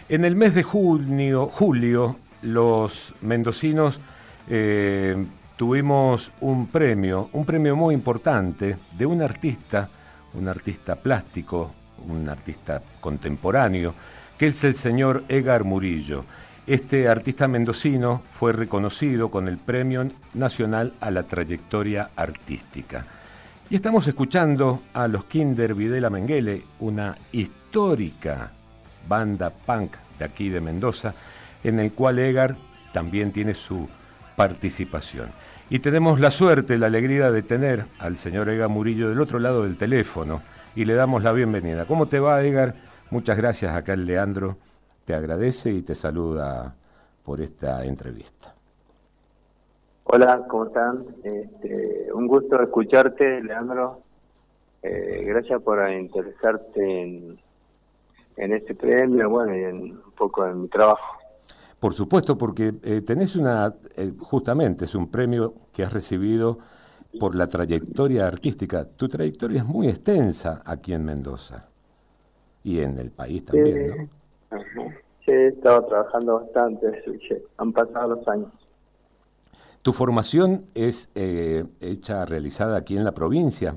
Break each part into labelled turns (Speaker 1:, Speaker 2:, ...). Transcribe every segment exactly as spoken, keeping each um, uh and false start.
Speaker 1: En el mes de junio, julio, los mendocinos eh, tuvimos un premio, un premio muy importante de un artista, un artista plástico, un artista contemporáneo, que es el señor Edgar Murillo. Este artista mendocino fue reconocido con el Premio Nacional a la Trayectoria Artística. Y estamos escuchando a los Kinder Videla Menguele, una histórica banda punk de aquí de Mendoza, en el cual Edgar también tiene su participación. Y tenemos la suerte, la alegría de tener al señor Edgar Murillo del otro lado del teléfono y le damos la bienvenida. ¿Cómo te va, Edgar? Muchas gracias. Acá el Leandro te agradece y te saluda por esta entrevista.
Speaker 2: Hola, ¿cómo están? Este, un gusto escucharte, Leandro. Eh, gracias por interesarte en, en este premio, bueno, y en, un poco en mi trabajo.
Speaker 1: Por supuesto, porque eh, tenés una, eh, justamente es un premio que has recibido por la trayectoria artística. Tu trayectoria es muy extensa aquí en Mendoza y en el país también,
Speaker 2: sí,
Speaker 1: ¿no?
Speaker 2: Ajá. Sí, he estado trabajando bastante, sí, han pasado los años.
Speaker 1: ¿Tu formación es eh, hecha, realizada aquí en la provincia?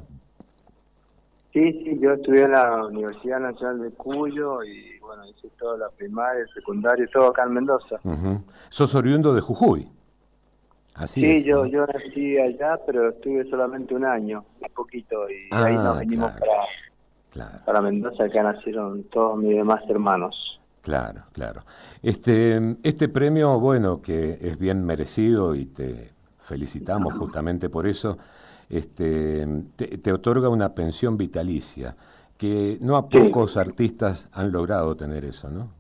Speaker 2: Sí, sí, yo estudié en la Universidad Nacional de Cuyo y bueno, hice toda la primaria, el secundario, todo acá en Mendoza.
Speaker 1: Uh-huh. ¿Sos oriundo de Jujuy? Así
Speaker 2: sí,
Speaker 1: es,
Speaker 2: yo,
Speaker 1: ¿no?
Speaker 2: yo nací allá, pero estuve solamente un año, un poquito, y
Speaker 1: ah,
Speaker 2: ahí nos vinimos
Speaker 1: claro,
Speaker 2: para,
Speaker 1: claro.
Speaker 2: para Mendoza, acá nacieron todos mis demás hermanos.
Speaker 1: Claro, claro. Este, este premio, bueno, que es bien merecido y te felicitamos justamente por eso, este, te, te otorga una pensión vitalicia, que no a pocos
Speaker 2: Sí,
Speaker 1: artistas han logrado tener eso, ¿no?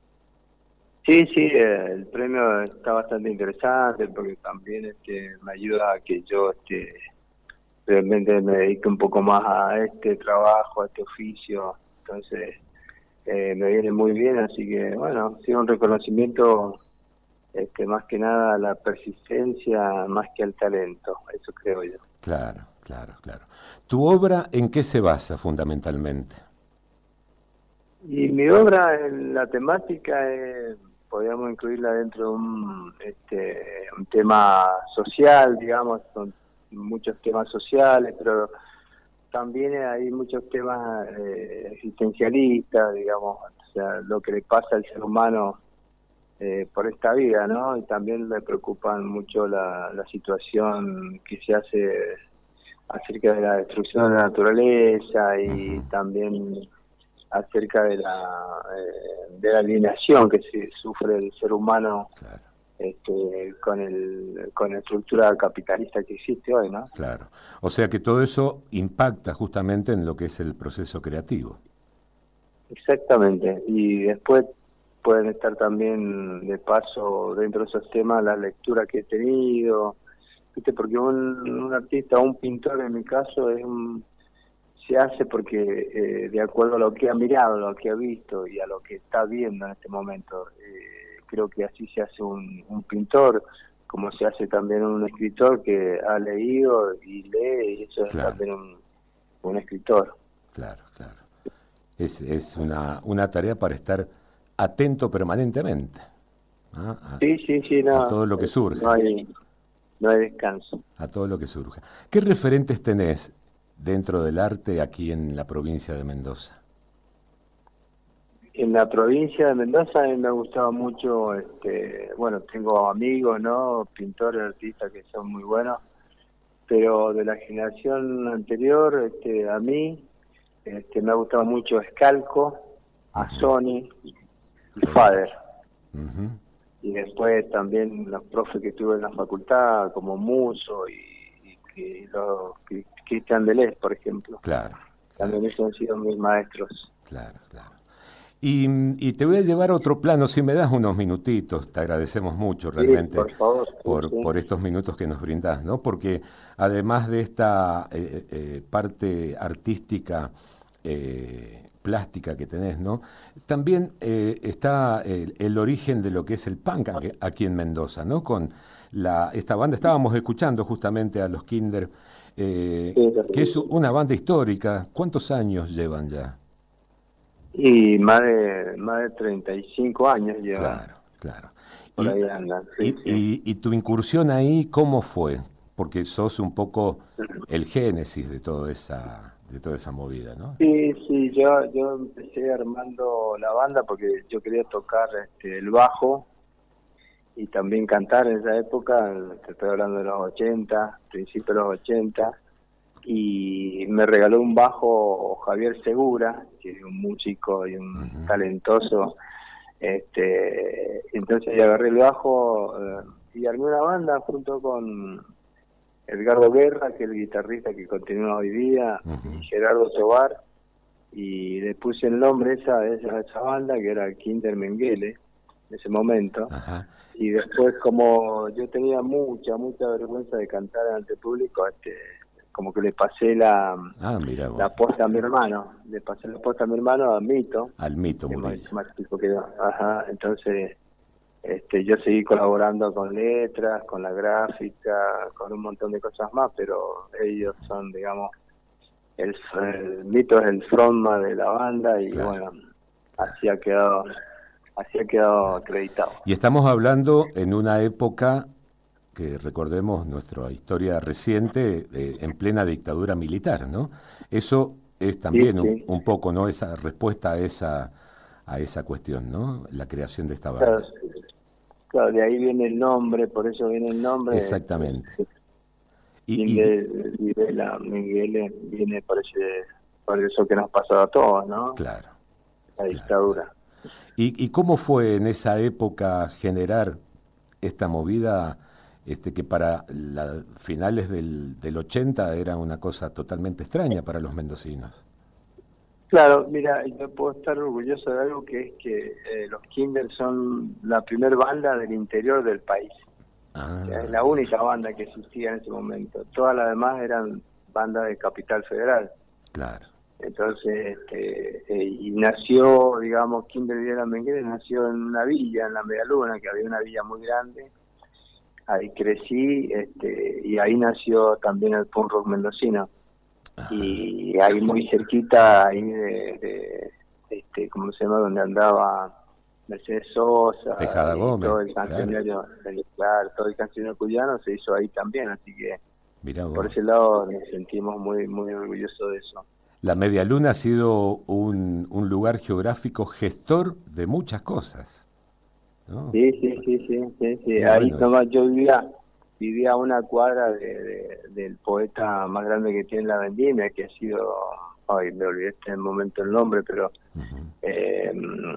Speaker 2: sí, sí, eh, el premio está bastante interesante porque también este, me ayuda a que yo este, realmente me dedique un poco más a este trabajo, a este oficio, entonces eh, me viene muy bien, así que bueno, sí, un reconocimiento este, más que nada a la persistencia más que al talento, eso creo yo.
Speaker 1: Claro, claro, claro. ¿Tu obra en qué se basa fundamentalmente?
Speaker 2: Y mi obra, en la temática, eh, podríamos incluirla dentro de un, este, un tema social, digamos, son muchos temas sociales, pero también hay muchos temas eh, existencialistas, digamos, o sea, lo que le pasa al ser humano eh, por esta vida, ¿no? Y también me preocupan mucho la, la situación que se hace acerca de la destrucción de la naturaleza y
Speaker 1: Uh-huh.
Speaker 2: también acerca de la eh, de la alienación que se sufre el ser humano,
Speaker 1: Claro.
Speaker 2: este, con el con la estructura capitalista que existe hoy, ¿no?
Speaker 1: Claro. O sea que todo eso impacta justamente en lo que es el proceso creativo.
Speaker 2: Exactamente. Y después pueden estar también de paso dentro de esos temas la lectura que he tenido, ¿viste? Porque un, un artista o un pintor en mi caso es un, se hace porque eh, de acuerdo a lo que ha mirado, lo que ha visto y a lo que está viendo en este momento, eh, creo que así se hace un, un pintor, como se hace también un escritor que ha leído y lee, y eso es
Speaker 1: Claro,
Speaker 2: también un, un escritor.
Speaker 1: claro, claro. Es, es una, una tarea para estar atento permanentemente, ¿ah?
Speaker 2: Sí, sí, sí,
Speaker 1: a, a
Speaker 2: no,
Speaker 1: todo lo que
Speaker 2: eh, no
Speaker 1: surge,
Speaker 2: hay, no hay descanso.
Speaker 1: a todo lo que surge. ¿Qué referentes tenés dentro del arte aquí en la provincia de Mendoza?
Speaker 2: En la provincia de Mendoza a mí me ha gustado mucho, este, bueno, tengo amigos, ¿no? Pintores, artistas que son muy buenos, pero de la generación anterior, este, a mí, este, me ha gustado mucho Scalco, a
Speaker 1: Uh-huh.
Speaker 2: Sony y
Speaker 1: Qué bueno.
Speaker 2: Fader.
Speaker 1: Uh-huh.
Speaker 2: Y después también los profes que tuve en la facultad, como Muso y, y, y los y Cristian Delez, por ejemplo.
Speaker 1: Claro, claro,
Speaker 2: También esos han sido mis maestros.
Speaker 1: claro, claro. Y, y te voy a llevar a otro plano, si me das unos minutitos, te agradecemos mucho
Speaker 2: Sí,
Speaker 1: realmente
Speaker 2: por favor, sí,
Speaker 1: por,
Speaker 2: sí.
Speaker 1: por estos minutos que nos brindás, ¿no? Porque además de esta eh, eh, parte artística, eh, plástica que tenés, ¿no? También eh, está el, el origen de lo que es el punk aquí, aquí en Mendoza, ¿no? Con la, esta banda, estábamos escuchando justamente a los Kinder, eh,
Speaker 2: Sí,
Speaker 1: que es
Speaker 2: sí.
Speaker 1: una banda histórica. ¿Cuántos años llevan ya?
Speaker 2: Y más de más de treinta y cinco años lleva.
Speaker 1: Claro, claro.
Speaker 2: Por
Speaker 1: Y,
Speaker 2: ahí andan. Sí,
Speaker 1: y,
Speaker 2: sí.
Speaker 1: y, y tu incursión ahí, ¿cómo fue? Porque sos un poco el génesis de toda esa, de toda esa movida, ¿no?
Speaker 2: Sí, sí, yo, yo empecé armando la banda porque yo quería tocar este, el bajo y también cantar en esa época, te estoy hablando de los ochenta, principios de los ochenta, y me regaló un bajo Javier Segura, que es un músico y un
Speaker 1: Uh-huh.
Speaker 2: talentoso. Este, entonces yo agarré el bajo eh, y armé una banda junto con Edgardo Guerra, que es el guitarrista que continúa hoy día,
Speaker 1: Uh-huh.
Speaker 2: y Gerardo Tobar, y le puse el nombre a esa, esa, esa banda, que era Kinder Mengele, en ese momento.
Speaker 1: Ajá.
Speaker 2: Y después, como yo tenía mucha, mucha vergüenza de cantar ante el público, este, como que le pasé la,
Speaker 1: Ah, mira vos.
Speaker 2: la posta a mi hermano, le pasé la posta a mi hermano, a Mito,
Speaker 1: Al Mito
Speaker 2: que es más,
Speaker 1: Murillo.
Speaker 2: más chico que yo. Ajá, entonces este, yo seguí colaborando con letras, con la gráfica, con un montón de cosas más, pero ellos son, digamos, el, el Mito es el frontman de la banda y
Speaker 1: Claro.
Speaker 2: bueno, así ha quedado, así ha quedado acreditado.
Speaker 1: Y estamos hablando en una época que recordemos nuestra historia reciente, eh, en plena dictadura militar, ¿no? Eso es también
Speaker 2: Sí,
Speaker 1: un,
Speaker 2: sí.
Speaker 1: un poco, ¿no? Esa respuesta a esa a esa cuestión, ¿no? La creación de esta
Speaker 2: Claro,
Speaker 1: banda.
Speaker 2: claro, de ahí viene el nombre, por eso viene el nombre.
Speaker 1: Exactamente.
Speaker 2: Este,
Speaker 1: Y, y
Speaker 2: Miguel, Miguel, Miguel viene por, ese, por eso que nos pasó a todos, ¿no?
Speaker 1: claro,
Speaker 2: La
Speaker 1: claro,
Speaker 2: dictadura.
Speaker 1: claro. ¿Y, ¿Y cómo fue en esa época generar esta movida este, que para la, finales del, del ochenta era una cosa totalmente extraña para los mendocinos?
Speaker 2: Claro, mira, yo puedo estar orgulloso de algo que es que eh, los Kinder son la primer banda del interior del país.
Speaker 1: Ah,
Speaker 2: O sea, es la única banda que existía en ese momento. Todas las demás eran bandas de Capital Federal.
Speaker 1: claro.
Speaker 2: Entonces, este, eh, y nació, digamos, Kinder Videla Menguele nació en una villa, en la Medialuna, que había una villa muy grande. Ahí crecí, este, y ahí nació también el punk rock mendocino.
Speaker 1: Ajá.
Speaker 2: Y ahí muy cerquita, ahí de, de este, ¿cómo se llama? Donde andaba Mercedes Sosa,
Speaker 1: Tejada
Speaker 2: y
Speaker 1: Gómez,
Speaker 2: todo el cancionero,
Speaker 1: claro.
Speaker 2: el, claro, todo el cancionero cuyano se hizo ahí también, así que
Speaker 1: Mirá
Speaker 2: por
Speaker 1: vos.
Speaker 2: ese lado nos sentimos muy, muy orgullosos de eso.
Speaker 1: La Media Luna ha sido un, un lugar geográfico gestor de muchas cosas, ¿no?
Speaker 2: Sí, sí, sí, sí, sí, sí.
Speaker 1: Qué
Speaker 2: Ahí
Speaker 1: bueno
Speaker 2: nomás
Speaker 1: eso.
Speaker 2: yo vivía, vivía a una cuadra de, de- del poeta más grande que tiene la vendimia, que ha sido, ay, me olvidé en el momento el nombre, pero,
Speaker 1: Uh-huh.
Speaker 2: eh,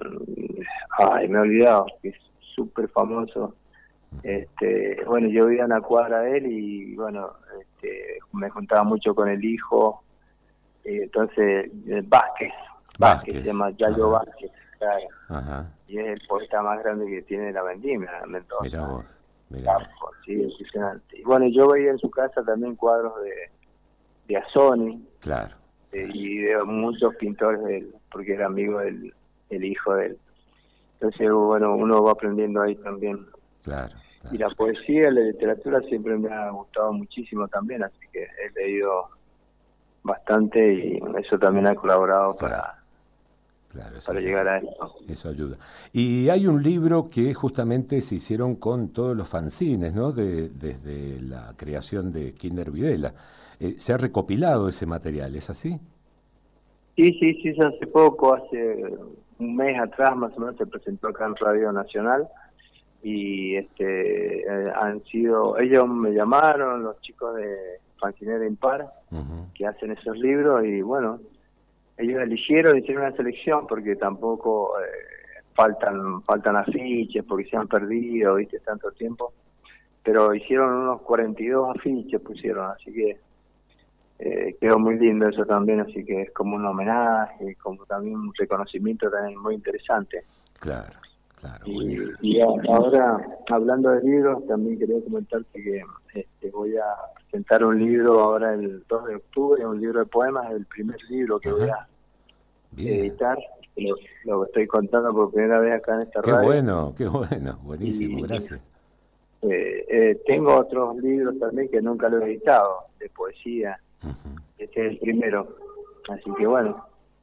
Speaker 2: ay, me he olvidado, que es súper famoso. Este, bueno, yo vivía en la cuadra de él y, bueno, este, me juntaba mucho con el hijo, eh, entonces, eh, Vázquez, Vázquez, se
Speaker 1: Vázquez.
Speaker 2: llama Yayo
Speaker 1: Ajá.
Speaker 2: Vázquez, claro.
Speaker 1: Ajá.
Speaker 2: Y es el poeta más grande que tiene la vendimia,
Speaker 1: Mirá
Speaker 2: Mendoza.
Speaker 1: vos. Mirá vos.
Speaker 2: Campo, sí, impresionante. Y bueno, yo veía en su casa también cuadros de, de Asoni
Speaker 1: Claro.
Speaker 2: eh,
Speaker 1: claro.
Speaker 2: y de muchos pintores de él, porque era amigo del el hijo de él. Entonces, bueno, uno va aprendiendo ahí también.
Speaker 1: Claro.
Speaker 2: Y
Speaker 1: claro.
Speaker 2: la poesía, la literatura siempre me ha gustado muchísimo también, así que he leído bastante y eso también ha colaborado
Speaker 1: Claro.
Speaker 2: para,
Speaker 1: Claro, eso
Speaker 2: para
Speaker 1: ayuda.
Speaker 2: llegar a esto.
Speaker 1: Eso ayuda. Y hay un libro que justamente se hicieron con todos los fanzines, ¿no? De, desde la creación de Kinder Videla. Eh, se ha recopilado ese material, ¿es así?
Speaker 2: Sí, sí, sí, sí, hace poco, hace un mes atrás más o menos se presentó acá en Radio Nacional y este eh, han sido, ellos me llamaron, los chicos de Fancinera Impar,
Speaker 1: Uh-huh.
Speaker 2: que hacen esos libros y bueno, ellos eligieron, hicieron una selección porque tampoco eh, faltan faltan afiches porque se han perdido, viste, tanto tiempo, pero hicieron unos cuarenta y dos afiches, pusieron, así que eh, quedó muy lindo eso también, así que es como un homenaje, como también un reconocimiento también muy interesante.
Speaker 1: Claro, claro,
Speaker 2: Y,
Speaker 1: buenísimo.
Speaker 2: y ahora, hablando de libros, también quería comentarte que este, voy a presentar un libro ahora el dos de octubre, un libro de poemas, el primer libro que voy
Speaker 1: Ajá.
Speaker 2: a
Speaker 1: Bien.
Speaker 2: editar, lo, lo estoy contando por primera vez acá en esta
Speaker 1: Qué
Speaker 2: radio.
Speaker 1: bueno, qué bueno, buenísimo,
Speaker 2: Y
Speaker 1: gracias.
Speaker 2: eh, eh, tengo otros libros también que nunca lo he editado, de poesía.
Speaker 1: Uh-huh.
Speaker 2: Este es el primero, así que bueno,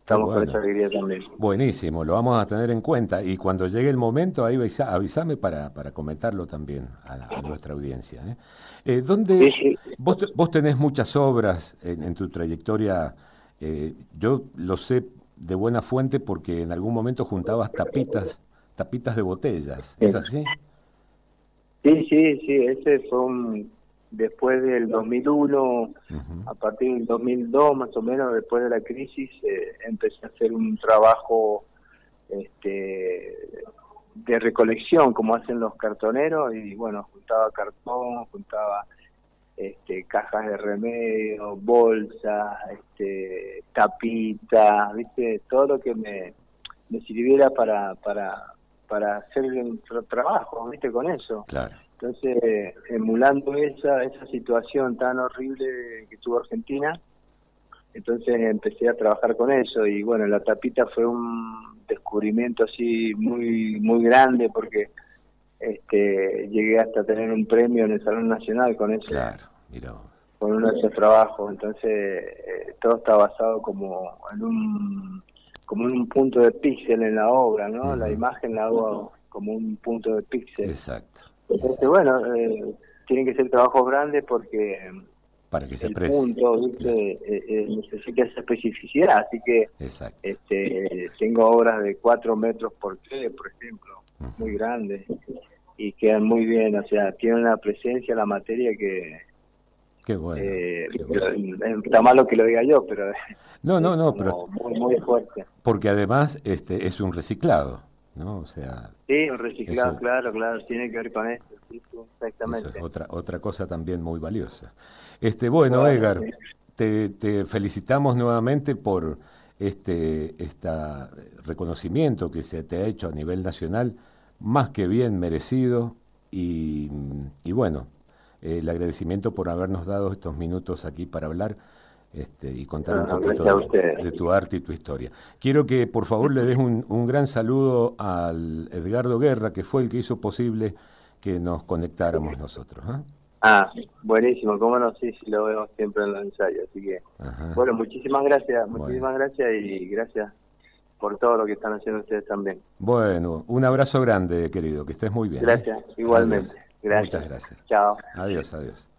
Speaker 2: estamos
Speaker 1: bueno.
Speaker 2: con esa alegría también.
Speaker 1: Buenísimo, lo vamos a tener en cuenta y cuando llegue el momento ahí avisa, avísame para, para comentarlo también a, a nuestra audiencia. ¿eh? Eh, ¿dónde,
Speaker 2: Sí, sí.
Speaker 1: vos, vos tenés muchas obras en, en tu trayectoria, eh, yo lo sé de buena fuente porque en algún momento juntabas tapitas, tapitas de botellas, ¿es así?
Speaker 2: Sí, sí, sí, ese fue un, después del dos mil uno, uh-huh. A partir del dos mil dos más o menos, después de la crisis, eh, empecé a hacer un trabajo este, de recolección, como hacen los cartoneros, y bueno, juntaba cartón, juntaba este, cajas de remedio, bolsas, este, tapitas, viste, todo lo que me, me sirviera para, para, para hacer el trabajo, viste, con eso.
Speaker 1: Claro.
Speaker 2: Entonces, emulando esa esa situación tan horrible que tuvo Argentina, entonces empecé a trabajar con eso y bueno, la tapita fue un descubrimiento así muy muy grande porque este llegué hasta tener un premio en el Salón Nacional con ese,
Speaker 1: claro, mira.
Speaker 2: con uno de esos trabajos. Entonces, eh, todo está basado como en un como en un punto de píxel en la obra, ¿no? Uh-huh. La imagen la hago como un punto de píxel.
Speaker 1: Exacto.
Speaker 2: Entonces, bueno, eh, tienen que ser trabajos grandes porque
Speaker 1: para que se
Speaker 2: el
Speaker 1: aprecie.
Speaker 2: punto, ¿viste? Claro. eh, eh, necesita esa especificidad, así que
Speaker 1: exacto.
Speaker 2: este tengo obras de cuatro metros por tres, por ejemplo, uh-huh. Muy grandes, y quedan muy bien, o sea, tienen una presencia la materia que...
Speaker 1: Qué bueno,
Speaker 2: eh,
Speaker 1: qué bueno.
Speaker 2: Está malo que lo diga yo, pero...
Speaker 1: No, no, no, pero...
Speaker 2: Muy, muy fuerte.
Speaker 1: Porque además este es un reciclado, ¿no? O sea...
Speaker 2: Sí, un reciclado,
Speaker 1: eso,
Speaker 2: claro, claro, tiene que ver con esto, sí, sí, exactamente.
Speaker 1: Eso es otra, otra cosa también muy valiosa. Este, bueno,
Speaker 2: bueno
Speaker 1: Edgar,
Speaker 2: sí.
Speaker 1: te, te felicitamos nuevamente por este este reconocimiento que se te ha hecho a nivel nacional, más que bien merecido, y, y bueno, el agradecimiento por habernos dado estos minutos aquí para hablar. Este, y contar
Speaker 2: no,
Speaker 1: un poquito de, de tu arte y tu historia. Quiero que por favor le des un, un gran saludo al Edgardo Guerra, que fue el que hizo posible que nos conectáramos nosotros. ¿eh?
Speaker 2: Ah, buenísimo, cómo no, sí, sí lo vemos siempre en los ensayos, así que, Ajá. bueno, muchísimas gracias, muchísimas bueno. gracias y gracias por todo lo que están haciendo ustedes también.
Speaker 1: Bueno, un abrazo grande, querido, que estés muy bien.
Speaker 2: Gracias,
Speaker 1: ¿eh?
Speaker 2: igualmente.
Speaker 1: Adiós.
Speaker 2: Gracias.
Speaker 1: Muchas gracias.
Speaker 2: Chao.
Speaker 1: Adiós, adiós.